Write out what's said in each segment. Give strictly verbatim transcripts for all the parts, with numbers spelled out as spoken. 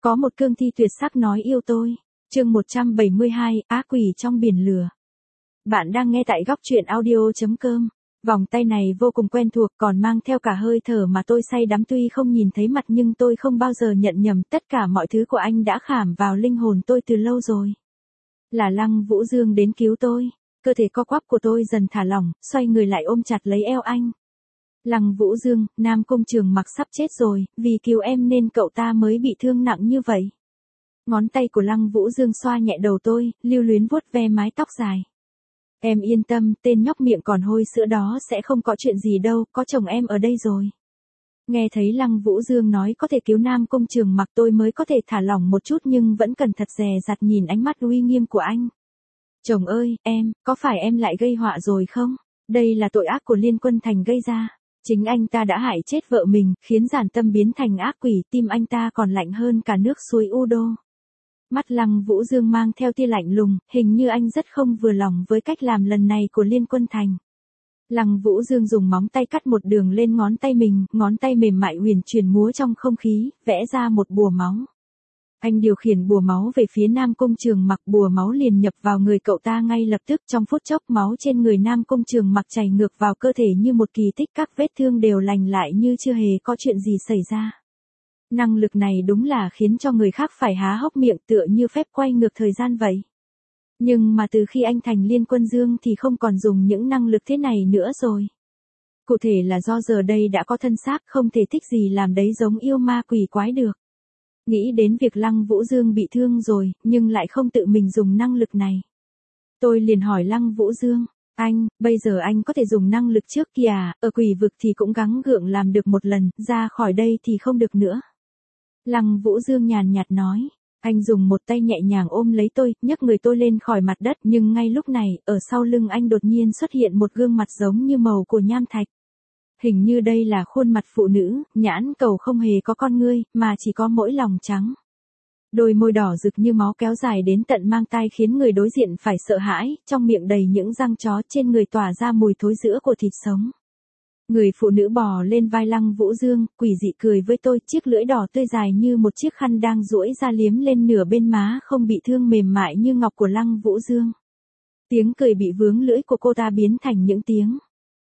Có một cương thi tuyệt sắc nói yêu tôi. Chương một trăm bảy mươi hai, ác quỷ trong biển lửa. Bạn đang nghe tại góc truyện audio chấm com. Vòng tay này vô cùng quen thuộc, còn mang theo cả hơi thở mà tôi say đắm, tuy không nhìn thấy mặt nhưng tôi không bao giờ nhận nhầm, tất cả mọi thứ của anh đã khảm vào linh hồn tôi từ lâu rồi. Là Lăng Vũ Dương đến cứu tôi. Cơ thể co quắp của tôi dần thả lỏng, xoay người lại ôm chặt lấy eo anh. Lăng Vũ Dương, Nam Cung Trường Mặc sắp chết rồi, vì cứu em nên cậu ta mới bị thương nặng như vậy. Ngón tay của Lăng Vũ Dương xoa nhẹ đầu tôi, lưu luyến vuốt ve mái tóc dài. Em yên tâm, tên nhóc miệng còn hôi sữa đó sẽ không có chuyện gì đâu, có chồng em ở đây rồi. Nghe thấy Lăng Vũ Dương nói có thể cứu Nam Cung Trường Mặc, tôi mới có thể thả lỏng một chút, nhưng vẫn cần thật dè dặt nhìn ánh mắt uy nghiêm của anh. Chồng ơi, em, có phải em lại gây họa rồi không? Đây là tội ác của Liên Quân Thành gây ra. Chính anh ta đã hại chết vợ mình, khiến Giản Tâm biến thành ác quỷ, tim anh ta còn lạnh hơn cả nước suối Udo. Mắt Lăng Vũ Dương mang theo tia lạnh lùng, hình như anh rất không vừa lòng với cách làm lần này của Liên Quân Thành. Lăng Vũ Dương dùng móng tay cắt một đường lên ngón tay mình, ngón tay mềm mại huyền chuyển múa trong không khí, vẽ ra một bùa máu. Anh điều khiển bùa máu về phía Nam Cung Trường Mặc, bùa máu liền nhập vào người cậu ta ngay lập tức. Trong phút chốc, máu trên người Nam Cung Trường Mặc chảy ngược vào cơ thể như một kỳ tích, các vết thương đều lành lại như chưa hề có chuyện gì xảy ra. Năng lực này đúng là khiến cho người khác phải há hốc miệng, tựa như phép quay ngược thời gian vậy. Nhưng mà từ khi anh thành Liên Quân Dương thì không còn dùng những năng lực thế này nữa rồi. Cụ thể là do giờ đây đã có thân xác, không thể thích gì làm đấy giống yêu ma quỷ quái được. Nghĩ đến việc Lăng Vũ Dương bị thương rồi, nhưng lại không tự mình dùng năng lực này. Tôi liền hỏi Lăng Vũ Dương, anh, bây giờ anh có thể dùng năng lực trước kìa, ở quỷ vực thì cũng gắng gượng làm được một lần, ra khỏi đây thì không được nữa. Lăng Vũ Dương nhàn nhạt nói, anh dùng một tay nhẹ nhàng ôm lấy tôi, nhấc người tôi lên khỏi mặt đất, nhưng ngay lúc này, ở sau lưng anh đột nhiên xuất hiện một gương mặt giống như màu của nham thạch. Hình như đây là khuôn mặt phụ nữ, nhãn cầu không hề có con ngươi, mà chỉ có mỗi lòng trắng. Đôi môi đỏ rực như máu kéo dài đến tận mang tai khiến người đối diện phải sợ hãi, trong miệng đầy những răng chó, trên người tỏa ra mùi thối rữa của thịt sống. Người phụ nữ bò lên vai Lăng Vũ Dương, quỷ dị cười với tôi, chiếc lưỡi đỏ tươi dài như một chiếc khăn đang duỗi ra liếm lên nửa bên má không bị thương mềm mại như ngọc của Lăng Vũ Dương. Tiếng cười bị vướng lưỡi của cô ta biến thành những tiếng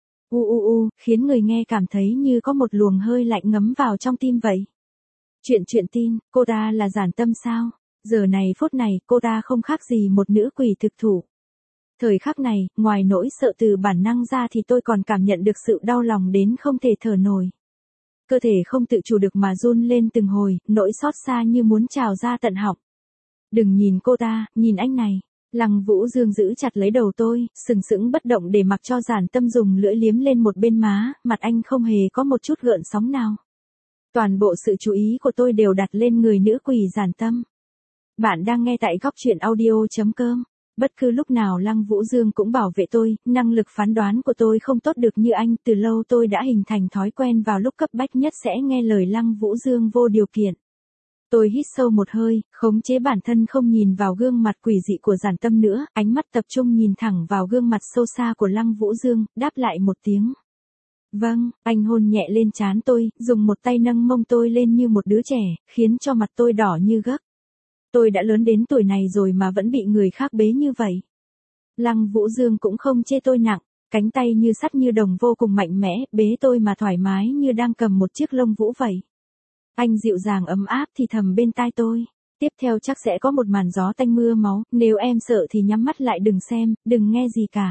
u u u, khiến người nghe cảm thấy như có một luồng hơi lạnh ngấm vào trong tim vậy. Chuyện chuyện tin, cô ta là Giản Tâm sao? Giờ này phút này, cô ta không khác gì một nữ quỷ thực thụ. Thời khắc này, ngoài nỗi sợ từ bản năng ra thì tôi còn cảm nhận được sự đau lòng đến không thể thở nổi. Cơ thể không tự chủ được mà run lên từng hồi, nỗi xót xa như muốn trào ra tận họng. Đừng nhìn cô ta, nhìn anh này. Lăng Vũ Dương giữ chặt lấy đầu tôi, sừng sững bất động để mặc cho Giản Tâm dùng lưỡi liếm lên một bên má, mặt anh không hề có một chút gợn sóng nào. Toàn bộ sự chú ý của tôi đều đặt lên người nữ quỷ Giản Tâm. Bạn đang nghe tại góc truyện audio chấm com. Bất cứ lúc nào Lăng Vũ Dương cũng bảo vệ tôi, năng lực phán đoán của tôi không tốt được như anh, từ lâu tôi đã hình thành thói quen vào lúc cấp bách nhất sẽ nghe lời Lăng Vũ Dương vô điều kiện. Tôi hít sâu một hơi, khống chế bản thân không nhìn vào gương mặt quỷ dị của Giản Tâm nữa, ánh mắt tập trung nhìn thẳng vào gương mặt sâu xa của Lăng Vũ Dương, đáp lại một tiếng. Vâng, anh hôn nhẹ lên trán tôi, dùng một tay nâng mông tôi lên như một đứa trẻ, khiến cho mặt tôi đỏ như gấc. Tôi đã lớn đến tuổi này rồi mà vẫn bị người khác bế như vậy. Lăng Vũ Dương cũng không chê tôi nặng, cánh tay như sắt như đồng vô cùng mạnh mẽ, bế tôi mà thoải mái như đang cầm một chiếc lông vũ vậy. Anh dịu dàng ấm áp thì thầm bên tai tôi. Tiếp theo chắc sẽ có một màn gió tanh mưa máu, nếu em sợ thì nhắm mắt lại đừng xem, đừng nghe gì cả.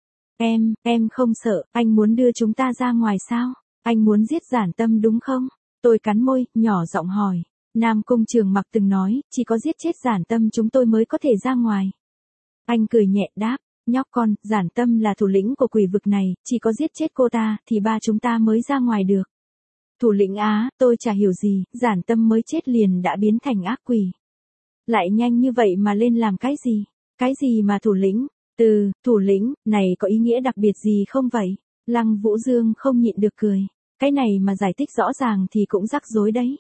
Em, em không sợ, anh muốn đưa chúng ta ra ngoài sao? Anh muốn giết Giản Tâm đúng không? Tôi cắn môi, nhỏ giọng hỏi. Nam Cung Trường Mặc từng nói, chỉ có giết chết Giản Tâm chúng tôi mới có thể ra ngoài. Anh cười nhẹ đáp, nhóc con, Giản Tâm là thủ lĩnh của quỷ vực này, chỉ có giết chết cô ta, thì ba chúng ta mới ra ngoài được. Thủ lĩnh á, tôi chả hiểu gì, Giản Tâm mới chết liền đã biến thành ác quỷ. Lại nhanh như vậy mà lên làm cái gì? Cái gì mà thủ lĩnh? Từ, thủ lĩnh, này có ý nghĩa đặc biệt gì không vậy? Lăng Vũ Dương không nhịn được cười. Cái này mà giải thích rõ ràng thì cũng rắc rối đấy.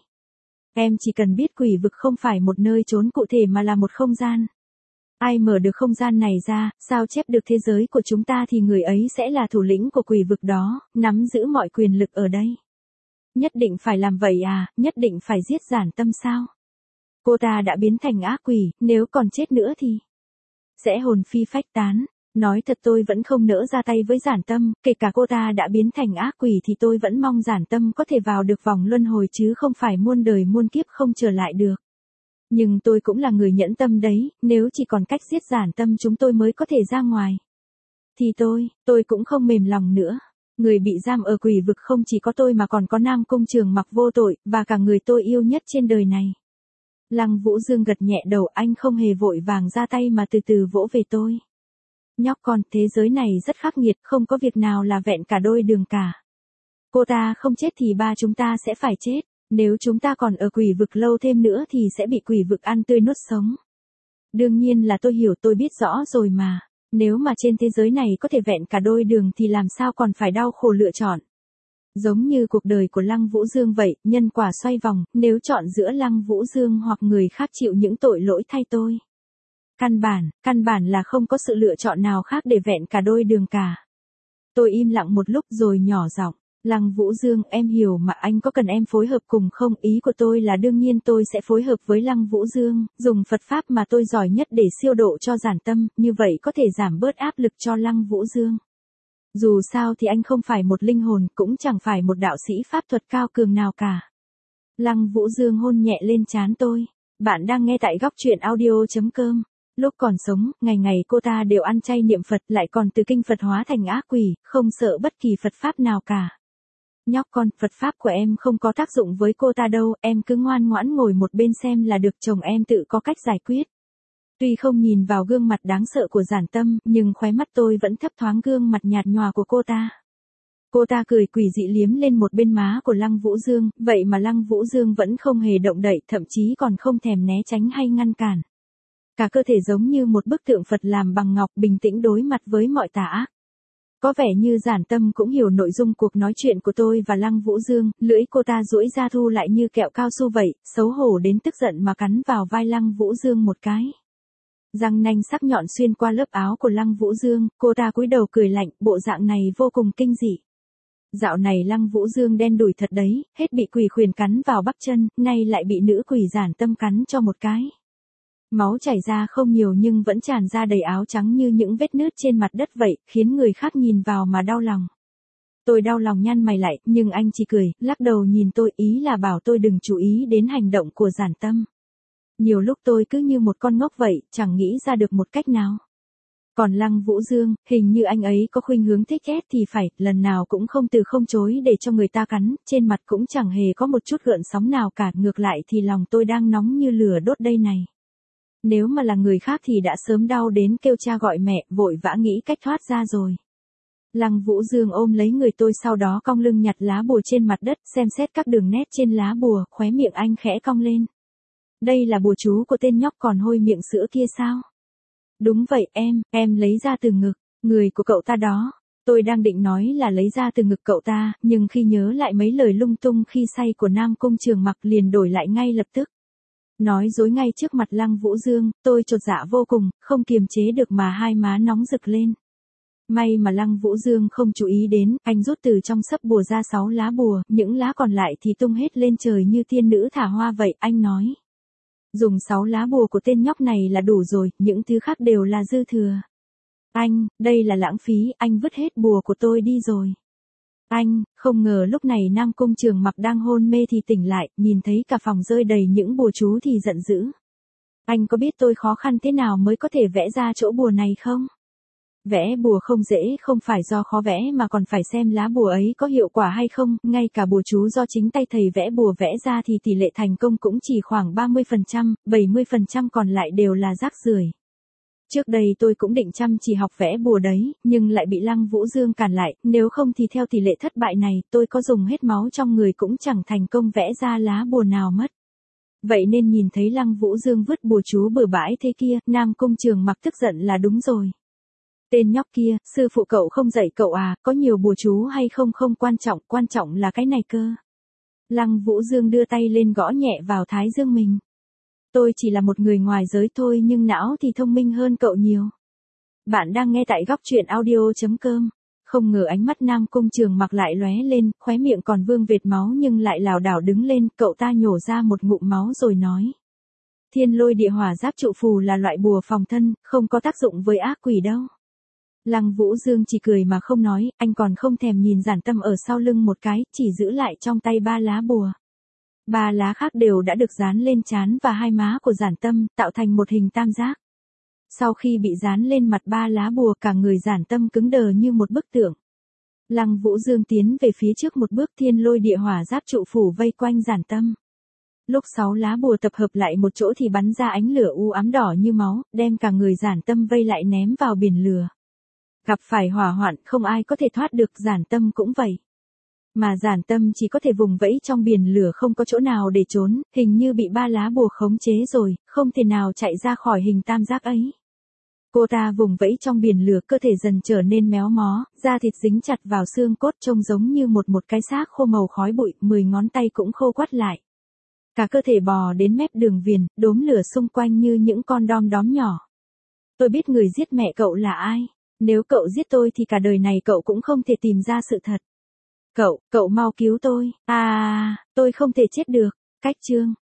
Em chỉ cần biết quỷ vực không phải một nơi trốn cụ thể mà là một không gian. Ai mở được không gian này ra, sao chép được thế giới của chúng ta thì người ấy sẽ là thủ lĩnh của quỷ vực đó, nắm giữ mọi quyền lực ở đây. Nhất định phải làm vậy à, nhất định phải giết Giản Tâm sao? Cô ta đã biến thành ác quỷ, nếu còn chết nữa thì sẽ hồn phi phách tán. Nói thật tôi vẫn không nỡ ra tay với Giản Tâm, kể cả cô ta đã biến thành ác quỷ thì tôi vẫn mong Giản Tâm có thể vào được vòng luân hồi chứ không phải muôn đời muôn kiếp không trở lại được. Nhưng tôi cũng là người nhẫn tâm đấy, nếu chỉ còn cách giết Giản Tâm chúng tôi mới có thể ra ngoài. Thì tôi, tôi cũng không mềm lòng nữa. Người bị giam ở quỷ vực không chỉ có tôi mà còn có Nam Cung Trường Mặc vô tội, và cả người tôi yêu nhất trên đời này. Lăng Vũ Dương gật nhẹ đầu, anh không hề vội vàng ra tay mà từ từ vỗ về tôi. Nhóc con, thế giới này rất khắc nghiệt, không có việc nào là vẹn cả đôi đường cả. Cô ta không chết thì ba chúng ta sẽ phải chết, nếu chúng ta còn ở quỷ vực lâu thêm nữa thì sẽ bị quỷ vực ăn tươi nuốt sống. Đương nhiên là tôi hiểu, tôi biết rõ rồi mà, nếu mà trên thế giới này có thể vẹn cả đôi đường thì làm sao còn phải đau khổ lựa chọn. Giống như cuộc đời của Lăng Vũ Dương vậy, nhân quả xoay vòng, nếu chọn giữa Lăng Vũ Dương hoặc người khác chịu những tội lỗi thay tôi. Căn bản, căn bản là không có sự lựa chọn nào khác để vẹn cả đôi đường cả. Tôi im lặng một lúc rồi nhỏ giọng, Lăng Vũ Dương, em hiểu mà, anh có cần em phối hợp cùng không? Ý của tôi là đương nhiên tôi sẽ phối hợp với Lăng Vũ Dương, dùng Phật Pháp mà tôi giỏi nhất để siêu độ cho Giản Tâm, như vậy có thể giảm bớt áp lực cho Lăng Vũ Dương. Dù sao thì anh không phải một linh hồn, cũng chẳng phải một đạo sĩ pháp thuật cao cường nào cả. Lăng Vũ Dương hôn nhẹ lên trán tôi. Bạn đang nghe tại góc truyện audio chấm com. Lúc còn sống, ngày ngày cô ta đều ăn chay niệm Phật, lại còn từ kinh Phật hóa thành ác quỷ, không sợ bất kỳ Phật Pháp nào cả. Nhóc con, Phật Pháp của em không có tác dụng với cô ta đâu, em cứ ngoan ngoãn ngồi một bên xem là được, chồng em tự có cách giải quyết. Tuy không nhìn vào gương mặt đáng sợ của Giản Tâm, nhưng khóe mắt tôi vẫn thấp thoáng gương mặt nhạt nhòa của cô ta. Cô ta cười quỷ dị liếm lên một bên má của Lăng Vũ Dương, vậy mà Lăng Vũ Dương vẫn không hề động đậy, thậm chí còn không thèm né tránh hay ngăn cản. Cả cơ thể giống như một bức tượng Phật làm bằng ngọc, bình tĩnh đối mặt với mọi tà ác. Có vẻ như Giản Tâm cũng hiểu nội dung cuộc nói chuyện của tôi và Lăng Vũ Dương, lưỡi cô ta duỗi ra thu lại như kẹo cao su vậy, xấu hổ đến tức giận mà cắn vào vai Lăng Vũ Dương một cái. Răng nanh sắc nhọn xuyên qua lớp áo của Lăng Vũ Dương, cô ta cúi đầu cười lạnh, bộ dạng này vô cùng kinh dị. Dạo này Lăng Vũ Dương đen đủi thật đấy, hết bị quỷ khuyển cắn vào bắp chân, nay lại bị nữ quỷ Giản Tâm cắn cho một cái. Máu chảy ra không nhiều nhưng vẫn tràn ra đầy áo trắng như những vết nứt trên mặt đất vậy, khiến người khác nhìn vào mà đau lòng. Tôi đau lòng nhăn mày lại, nhưng anh chỉ cười, lắc đầu nhìn tôi, ý là bảo tôi đừng chú ý đến hành động của Giản Tâm. Nhiều lúc tôi cứ như một con ngốc vậy, chẳng nghĩ ra được một cách nào. Còn Lăng Vũ Dương, hình như anh ấy có khuynh hướng thích ghét thì phải, lần nào cũng không từ không chối để cho người ta cắn, trên mặt cũng chẳng hề có một chút gợn sóng nào cả, ngược lại thì lòng tôi đang nóng như lửa đốt đây này. Nếu mà là người khác thì đã sớm đau đến kêu cha gọi mẹ, vội vã nghĩ cách thoát ra rồi. Lăng Vũ Dương ôm lấy người tôi, sau đó cong lưng nhặt lá bùa trên mặt đất, xem xét các đường nét trên lá bùa, khóe miệng anh khẽ cong lên. Đây là bùa chú của tên nhóc còn hôi miệng sữa kia sao? Đúng vậy em, em lấy ra từ ngực, người của cậu ta đó. Tôi đang định nói là lấy ra từ ngực cậu ta, nhưng khi nhớ lại mấy lời lung tung khi say của Nam Cung Trường Mặc liền đổi lại ngay lập tức. Nói dối ngay trước mặt Lăng Vũ Dương, tôi chột dạ vô cùng, không kiềm chế được mà hai má nóng rực lên. May mà Lăng Vũ Dương không chú ý đến, anh rút từ trong sấp bùa ra sáu lá bùa, những lá còn lại thì tung hết lên trời như tiên nữ thả hoa vậy, anh nói. Dùng sáu lá bùa của tên nhóc này là đủ rồi, những thứ khác đều là dư thừa. Anh, đây là lãng phí, anh vứt hết bùa của tôi đi rồi. Anh, không ngờ lúc này Nam Cung Trường Mặc đang hôn mê thì tỉnh lại, nhìn thấy cả phòng rơi đầy những bùa chú thì giận dữ. Anh có biết tôi khó khăn thế nào mới có thể vẽ ra chỗ bùa này không? Vẽ bùa không dễ, không phải do khó vẽ mà còn phải xem lá bùa ấy có hiệu quả hay không, ngay cả bùa chú do chính tay thầy vẽ bùa vẽ ra thì tỷ lệ thành công cũng chỉ khoảng ba mươi phần trăm, bảy mươi phần trăm còn lại đều là rác rưởi. Trước đây tôi cũng định chăm chỉ học vẽ bùa đấy, nhưng lại bị Lăng Vũ Dương cản lại, nếu không thì theo tỷ lệ thất bại này, tôi có dùng hết máu trong người cũng chẳng thành công vẽ ra lá bùa nào mất. Vậy nên nhìn thấy Lăng Vũ Dương vứt bùa chú bừa bãi thế kia, Nam Cung Trường Mặc tức giận là đúng rồi. Tên nhóc kia, sư phụ cậu không dạy cậu à, có nhiều bùa chú hay không không quan trọng, quan trọng là cái này cơ. Lăng Vũ Dương đưa tay lên gõ nhẹ vào thái dương mình. Tôi chỉ là một người ngoài giới thôi nhưng não thì thông minh hơn cậu nhiều. Bạn đang nghe tại góc truyện audio chấm com. Không ngờ ánh mắt Nam Cung Trường Mặc lại lóe lên, khóe miệng còn vương vệt máu nhưng lại lảo đảo đứng lên, cậu ta nhổ ra một ngụm máu rồi nói. Thiên lôi địa hỏa giáp trụ phù là loại bùa phòng thân, không có tác dụng với ác quỷ đâu. Lăng Vũ Dương chỉ cười mà không nói, anh còn không thèm nhìn Giản Tâm ở sau lưng một cái, chỉ giữ lại trong tay ba lá bùa. Ba lá khác đều đã được dán lên trán và hai má của Giản Tâm, tạo thành một hình tam giác. Sau khi bị dán lên mặt ba lá bùa, cả người Giản Tâm cứng đờ như một bức tượng. Lăng Vũ Dương tiến về phía trước một bước, thiên lôi địa hỏa giáp trụ phủ vây quanh Giản Tâm. Lúc sáu lá bùa tập hợp lại một chỗ thì bắn ra ánh lửa u ám đỏ như máu, đem cả người Giản Tâm vây lại ném vào biển lửa. Gặp phải hỏa hoạn không ai có thể thoát được, Giản Tâm cũng vậy. Mà Giản Tâm chỉ có thể vùng vẫy trong biển lửa, không có chỗ nào để trốn, hình như bị ba lá bùa khống chế rồi, không thể nào chạy ra khỏi hình tam giác ấy. Cô ta vùng vẫy trong biển lửa, cơ thể dần trở nên méo mó, da thịt dính chặt vào xương cốt trông giống như một một cái xác khô màu khói bụi, mười ngón tay cũng khô quắt lại. Cả cơ thể bò đến mép đường viền, đốm lửa xung quanh như những con đom đóm nhỏ. Tôi biết người giết mẹ cậu là ai. Nếu cậu giết tôi thì cả đời này cậu cũng không thể tìm ra sự thật. Cậu, cậu mau cứu tôi. À, tôi không thể chết được. Cách chương